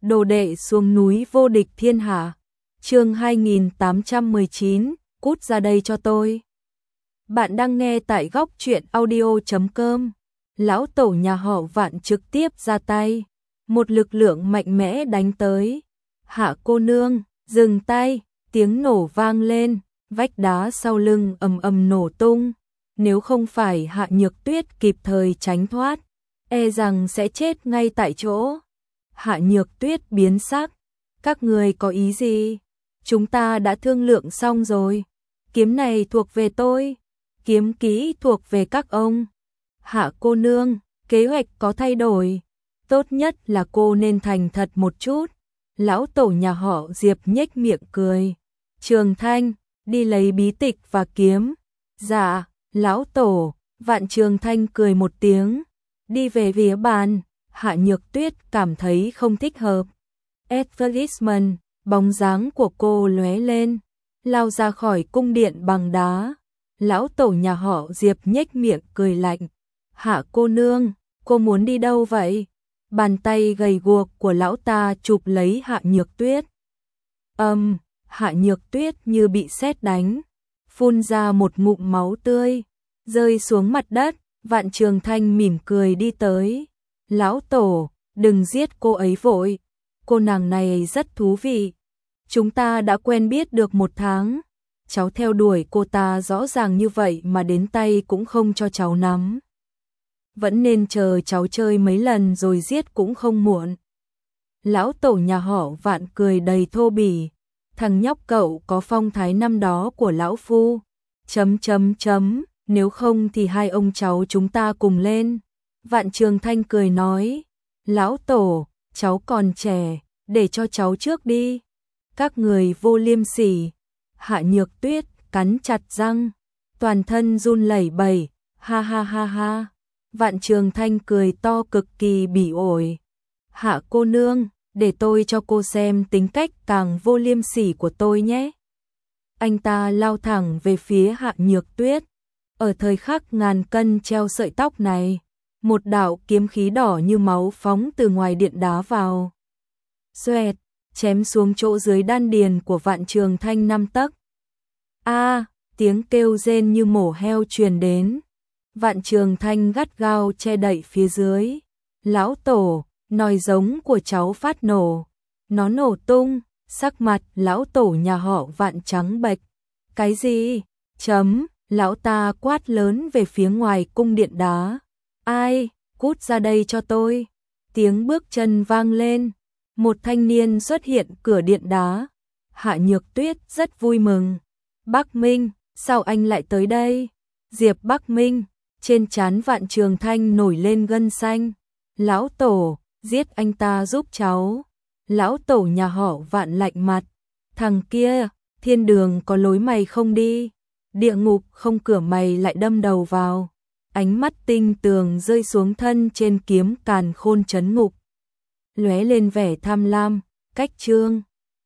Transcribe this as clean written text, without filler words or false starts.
Đồ đệ xuống núi vô địch thiên hạ. Chương 2819, cút ra đây cho tôi. Bạn đang nghe tại góc truyện audio.com. Lão tổ nhà họ Vạn trực tiếp ra tay, một lực lượng mạnh mẽ đánh tới. Hạ cô nương, dừng tay, tiếng nổ vang lên, vách đá sau lưng ầm ầm nổ tung. Nếu không phải Hạ Nhược Tuyết kịp thời tránh thoát, e rằng sẽ chết ngay tại chỗ. Hạ Nhược Tuyết biến sắc, các người có ý gì? Chúng ta đã thương lượng xong rồi, kiếm này thuộc về tôi, kiếm kỹ thuộc về các ông. Hạ cô nương, kế hoạch có thay đổi, tốt nhất là cô nên thành thật một chút. Lão tổ nhà họ Diệp nhếch miệng cười. Trường Thanh, đi lấy bí tịch và kiếm. Dạ, lão tổ. Vạn Trường Thanh cười một tiếng, đi về phía bàn. Hạ Nhược Tuyết cảm thấy không thích hợp. Advertisement, bóng dáng của cô lóe lên, lao ra khỏi cung điện bằng đá. Lão tổ nhà họ Diệp nhếch miệng cười lạnh. Hạ cô nương, cô muốn đi đâu vậy? Bàn tay gầy guộc của lão ta chụp lấy Hạ Nhược Tuyết. Hạ Nhược Tuyết như bị sét đánh, phun ra một ngụm máu tươi, rơi xuống mặt đất. Vạn Trường Thanh mỉm cười đi tới. Lão tổ, đừng giết cô ấy vội, cô nàng này rất thú vị. Chúng ta đã quen biết được 1 tháng, cháu theo đuổi cô ta rõ ràng như vậy mà đến tay cũng không cho cháu nắm. Vẫn nên chờ cháu chơi mấy lần rồi giết cũng không muộn. Lão tổ nhà họ Vạn cười đầy thô bỉ. Thằng nhóc cậu có phong thái năm đó của lão phu. Nếu không thì hai ông cháu chúng ta cùng lên. Vạn Trường Thanh cười nói. Lão tổ, cháu còn trẻ, để cho cháu trước đi. Các người vô liêm sỉ. Hạ Nhược Tuyết cắn chặt răng, toàn thân run lẩy bẩy. Ha ha ha ha. Vạn Trường Thanh cười to cực kỳ bỉ ổi. Hạ cô nương, để tôi cho cô xem tính cách càng vô liêm sỉ của tôi nhé. Anh ta lao thẳng về phía Hạ Nhược Tuyết. Ở thời khắc ngàn cân treo sợi tóc này, một đạo kiếm khí đỏ như máu phóng từ ngoài điện đá vào. Xoẹt, chém xuống chỗ dưới đan điền của Vạn Trường Thanh 5 tấc. Tiếng kêu rên như mổ heo truyền đến. Vạn Trường Thanh gắt gao che đậy phía dưới. Lão tổ, nòi giống của cháu phát nổ. Nó nổ tung, sắc mặt lão tổ nhà họ Vạn trắng bệch. Cái gì? Lão ta quát lớn về phía ngoài cung điện đá. Ai? Cút ra đây cho tôi. Tiếng bước chân vang lên. Một thanh niên xuất hiện cửa điện đá. Hạ Nhược Tuyết rất vui mừng. Bắc Minh, sao anh lại tới đây? Diệp Bắc Minh. Trên trán Vạn Trường Thanh nổi lên gân xanh. Lão tổ, giết anh ta giúp cháu. Lão tổ nhà họ Vạn lạnh mặt. Thằng kia, thiên đường có lối mày không đi, địa ngục không cửa mày lại đâm đầu vào. Ánh mắt tinh tường rơi xuống thân trên kiếm càn khôn trấn ngục, lóe lên vẻ tham lam. Cách chương